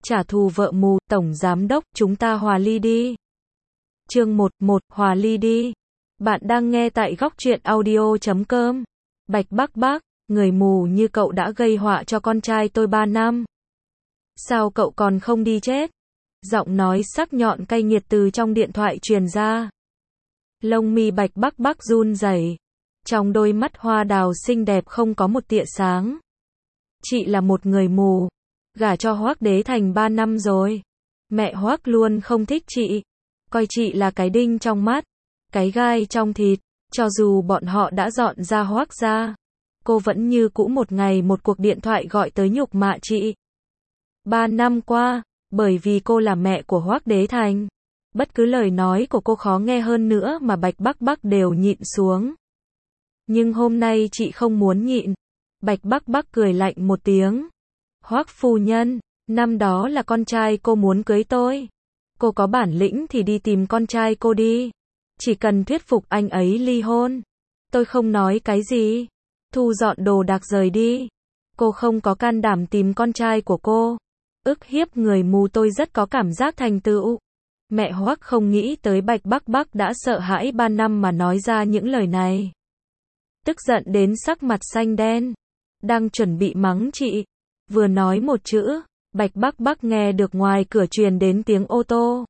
Trả thù vợ mù, tổng giám đốc, chúng ta hòa ly đi. Chương 1, hòa ly đi. Bạn đang nghe tại góc truyện audio.com. Bạch Bác Bác, người mù như cậu đã gây họa cho con trai tôi 3 năm. Sao cậu còn không đi chết? Giọng nói sắc nhọn cay nghiệt từ trong điện thoại truyền ra. Lông mi Bạch Bác Bác run rẩy. Trong đôi mắt hoa đào xinh đẹp không có một tia sáng. Chị là một người mù. Gả cho Hoắc Đế Thành 3 năm rồi. Mẹ Hoắc luôn không thích chị. Coi chị là cái đinh trong mắt. Cái gai trong thịt. Cho dù bọn họ đã dọn ra Hoắc gia, cô vẫn như cũ một ngày một cuộc điện thoại gọi tới nhục mạ chị. 3 năm qua, bởi vì cô là mẹ của Hoắc Đế Thành, bất cứ lời nói của cô khó nghe hơn nữa mà Bạch Bác Bác đều nhịn xuống. Nhưng hôm nay chị không muốn nhịn. Bạch Bác Bác cười lạnh một tiếng. Hoắc phu nhân, năm đó là con trai cô muốn cưới tôi. Cô có bản lĩnh thì đi tìm con trai cô đi. Chỉ cần thuyết phục anh ấy ly hôn. Tôi không nói cái gì. Thu dọn đồ đạc rời đi. Cô không có can đảm tìm con trai của cô. Ức hiếp người mù tôi rất có cảm giác thành tựu. Mẹ Hoắc không nghĩ tới Bạch Bác Bác đã sợ hãi 3 năm mà nói ra những lời này. Tức giận đến sắc mặt xanh đen. Đang chuẩn bị mắng chị. Vừa nói một chữ, Bạch Bác Bác nghe được ngoài cửa truyền đến tiếng ô tô.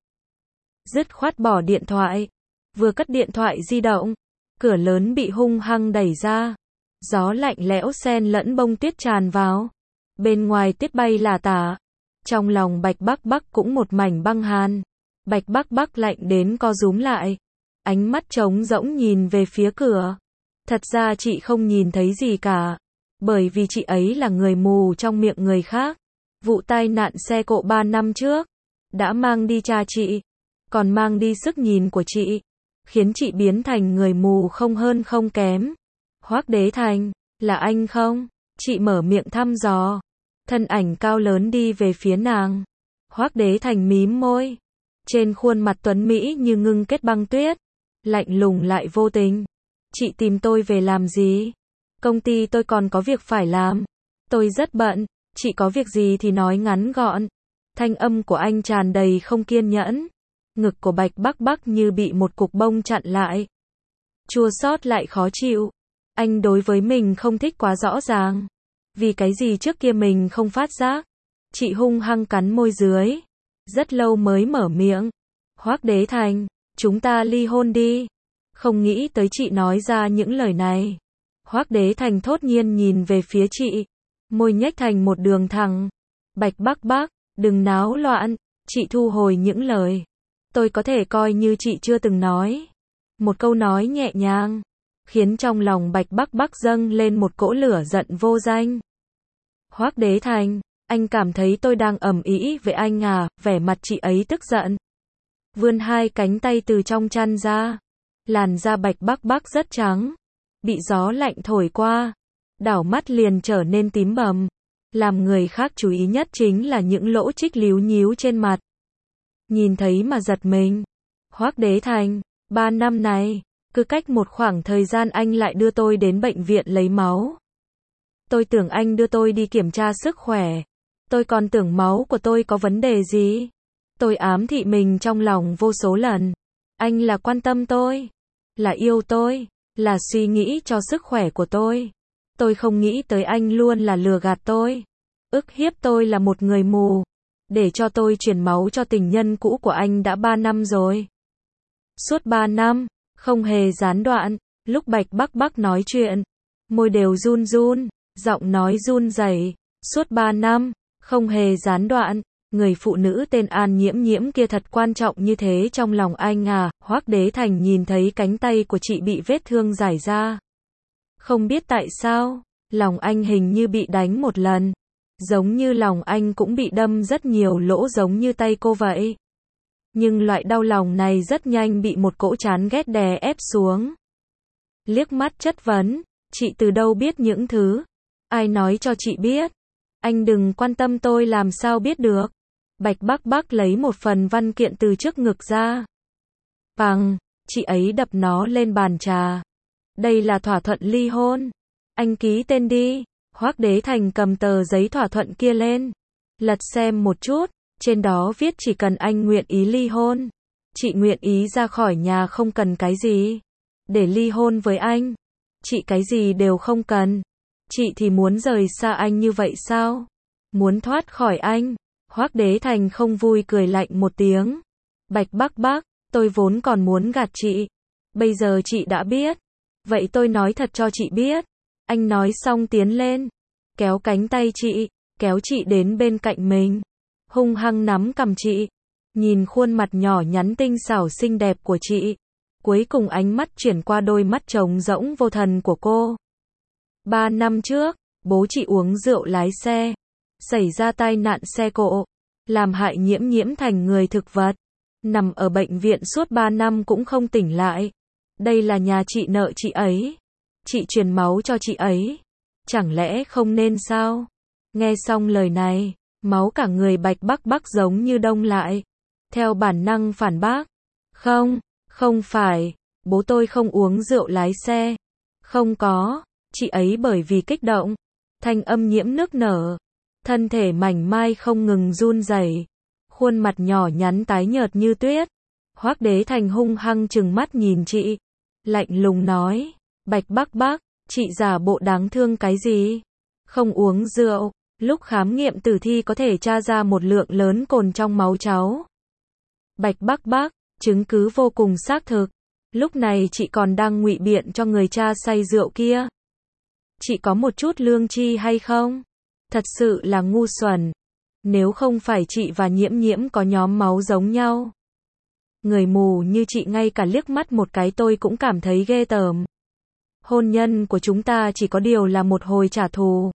Dứt khoát bỏ điện thoại. Vừa cất điện thoại di động, cửa lớn bị hung hăng đẩy ra. Gió lạnh lẽo xen lẫn bông tuyết tràn vào. Bên ngoài tuyết bay lả tả. Trong lòng Bạch Bác Bác cũng một mảnh băng hàn. Bạch Bác Bác lạnh đến co rúm lại. Ánh mắt trống rỗng nhìn về phía cửa. Thật ra chị không nhìn thấy gì cả. Bởi vì chị ấy là người mù trong miệng người khác. Vụ tai nạn xe cộ 3 năm trước đã mang đi cha chị, còn mang đi sức nhìn của chị, khiến chị biến thành người mù không hơn không kém. Hoắc Đế Thành, là anh không? Chị mở miệng thăm dò. Thân ảnh cao lớn đi về phía nàng. Hoắc Đế Thành mím môi. Trên khuôn mặt tuấn mỹ như ngưng kết băng tuyết. Lạnh lùng lại vô tình. Chị tìm tôi về làm gì? Công ty tôi còn có việc phải làm. Tôi rất bận. Chị có việc gì thì nói ngắn gọn. Thanh âm của anh tràn đầy không kiên nhẫn. Ngực của Bạch Bác Bác như bị một cục bông chặn lại. Chua xót lại khó chịu. Anh đối với mình không thích quá rõ ràng. Vì cái gì trước kia mình không phát giác. Chị hung hăng cắn môi dưới. Rất lâu mới mở miệng. Hoắc Đế Thành, chúng ta ly hôn đi. Không nghĩ tới chị nói ra những lời này. Hoắc Đế Thành thốt nhiên nhìn về phía chị. Môi nhếch thành một đường thẳng. Bạch Bác Bác, đừng náo loạn. Chị thu hồi những lời. Tôi có thể coi như chị chưa từng nói. Một câu nói nhẹ nhàng, khiến trong lòng Bạch Bác Bác dâng lên một cỗ lửa giận vô danh. Hoắc Đế Thành, anh cảm thấy tôi đang ầm ĩ với anh à? Vẻ mặt chị ấy tức giận. Vươn hai cánh tay từ trong chăn ra. Làn da Bạch Bác Bác rất trắng. Bị gió lạnh thổi qua. Đảo mắt liền trở nên tím bầm. Làm người khác chú ý nhất chính là những lỗ trích líu nhíu trên mặt. Nhìn thấy mà giật mình. Hoắc Đế Thành, 3 năm này, cứ cách một khoảng thời gian anh lại đưa tôi đến bệnh viện lấy máu. Tôi tưởng anh đưa tôi đi kiểm tra sức khỏe. Tôi còn tưởng máu của tôi có vấn đề gì. Tôi ám thị mình trong lòng vô số lần. Anh là quan tâm tôi, là yêu tôi, là suy nghĩ cho sức khỏe của tôi. Tôi không nghĩ tới anh luôn là lừa gạt tôi. Ức hiếp tôi là một người mù. Để cho tôi chuyển máu cho tình nhân cũ của anh đã 3 năm rồi. Suốt 3 năm, không hề gián đoạn. Lúc Bạch Bác Bác nói chuyện, môi đều run run, giọng nói run rẩy. Suốt 3 năm, không hề gián đoạn. Người phụ nữ tên An Nhiễm Nhiễm kia thật quan trọng như thế trong lòng anh à? Hoắc Đế Thành nhìn thấy cánh tay của chị bị vết thương rải ra. Không biết tại sao, lòng anh hình như bị đánh một lần. Giống như lòng anh cũng bị đâm rất nhiều lỗ giống như tay cô vậy. Nhưng loại đau lòng này rất nhanh bị một cỗ chán ghét đè ép xuống. Liếc mắt chất vấn, chị từ đâu biết những thứ? Ai nói cho chị biết? Anh đừng quan tâm tôi làm sao biết được? Bạch Bác Bác lấy một phần văn kiện từ trước ngực ra. Bằng, chị ấy đập nó lên bàn trà. Đây là thỏa thuận ly hôn. Anh ký tên đi. Hoắc Đế Thành cầm tờ giấy thỏa thuận kia lên. Lật xem một chút. Trên đó viết chỉ cần anh nguyện ý ly hôn. Chị nguyện ý ra khỏi nhà không cần cái gì. Để ly hôn với anh. Chị cái gì đều không cần. Chị thì muốn rời xa anh như vậy sao? Muốn thoát khỏi anh. Hoắc Đế Thành không vui cười lạnh một tiếng. Bạch Bác Bác, tôi vốn còn muốn gạt chị. Bây giờ chị đã biết. Vậy tôi nói thật cho chị biết. Anh nói xong tiến lên. Kéo cánh tay chị. Kéo chị đến bên cạnh mình. Hung hăng nắm cằm chị. Nhìn khuôn mặt nhỏ nhắn tinh xảo xinh đẹp của chị. Cuối cùng ánh mắt chuyển qua đôi mắt trống rỗng vô thần của cô. 3 năm trước, bố chị uống rượu lái xe. Xảy ra tai nạn xe cộ. Làm hại Nhiễm Nhiễm thành người thực vật. Nằm ở bệnh viện suốt 3 năm cũng không tỉnh lại. Đây là nhà chị nợ chị ấy. Chị truyền máu cho chị ấy. Chẳng lẽ không nên sao? Nghe xong lời này, máu cả người Bạch Bác Bác giống như đông lại. Theo bản năng phản bác. Không, không phải. Bố tôi không uống rượu lái xe. Không có. Chị ấy bởi vì kích động. Thanh âm nhiễm nước nở. Thân thể mảnh mai không ngừng run rẩy. Khuôn mặt nhỏ nhắn tái nhợt như tuyết. Hoắc Đế Thành hung hăng trừng mắt nhìn chị. Lạnh lùng nói. Bạch Bác Bác, chị giả bộ đáng thương cái gì? Không uống rượu. Lúc khám nghiệm tử thi có thể tra ra một lượng lớn cồn trong máu cháu. Bạch Bác Bác, chứng cứ vô cùng xác thực. Lúc này chị còn đang ngụy biện cho người cha say rượu kia. Chị có một chút lương tri hay không? Thật sự là ngu xuẩn. Nếu không phải chị và Nhiễm Nhiễm có nhóm máu giống nhau. Người mù như chị ngay cả liếc mắt một cái tôi cũng cảm thấy ghê tởm. Hôn nhân của chúng ta chỉ có điều là một hồi trả thù.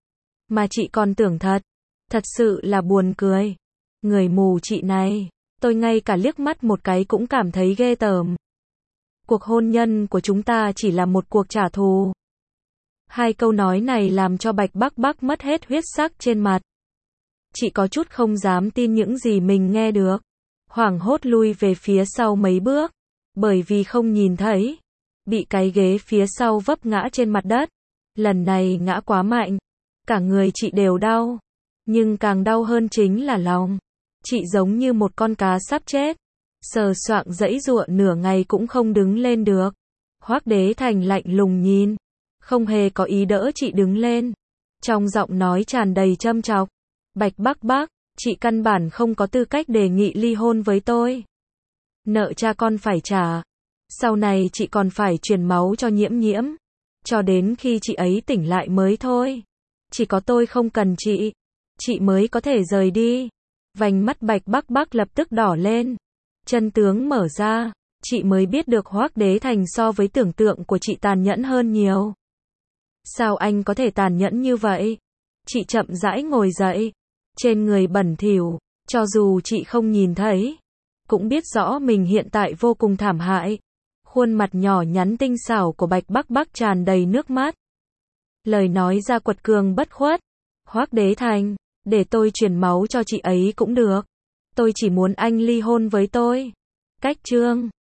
Mà chị còn tưởng thật. Thật sự là buồn cười. Người mù chị này, tôi ngay cả liếc mắt một cái cũng cảm thấy ghê tởm. Cuộc hôn nhân của chúng ta chỉ là một cuộc trả thù. Hai câu nói này làm cho Bạch Bác Bác mất hết huyết sắc trên mặt. Chị có chút không dám tin những gì mình nghe được. Hoảng hốt lui về phía sau mấy bước. Bởi vì không nhìn thấy. Bị cái ghế phía sau vấp ngã trên mặt đất. Lần này ngã quá mạnh. Cả người chị đều đau. Nhưng càng đau hơn chính là lòng. Chị giống như một con cá sắp chết. Sờ soạng giãy giụa nửa ngày cũng không đứng lên được. Hoắc Đế Thành lạnh lùng nhìn. Không hề có ý đỡ chị đứng lên. Trong giọng nói tràn đầy châm chọc. Bạch Bác Bác, chị căn bản không có tư cách đề nghị ly hôn với tôi. Nợ cha con phải trả. Sau này chị còn phải truyền máu cho Nhiễm Nhiễm. Cho đến khi chị ấy tỉnh lại mới thôi. Chỉ có tôi không cần chị mới có thể rời đi. Vành mắt Bạch Bác Bác lập tức đỏ lên. Chân tướng mở ra, chị mới biết được Hoắc Đế Thành so với tưởng tượng của chị tàn nhẫn hơn nhiều. Sao anh có thể tàn nhẫn như vậy? Chị chậm rãi ngồi dậy. Trên người bẩn thỉu, cho dù chị không nhìn thấy, cũng biết rõ mình hiện tại vô cùng thảm hại. Khuôn mặt nhỏ nhắn tinh xảo của Bạch Bác Bác tràn đầy nước mắt. Lời nói ra quật cường bất khuất. Hoắc Đế Thành, để tôi truyền máu cho chị ấy cũng được. Tôi chỉ muốn anh ly hôn với tôi. Cách chương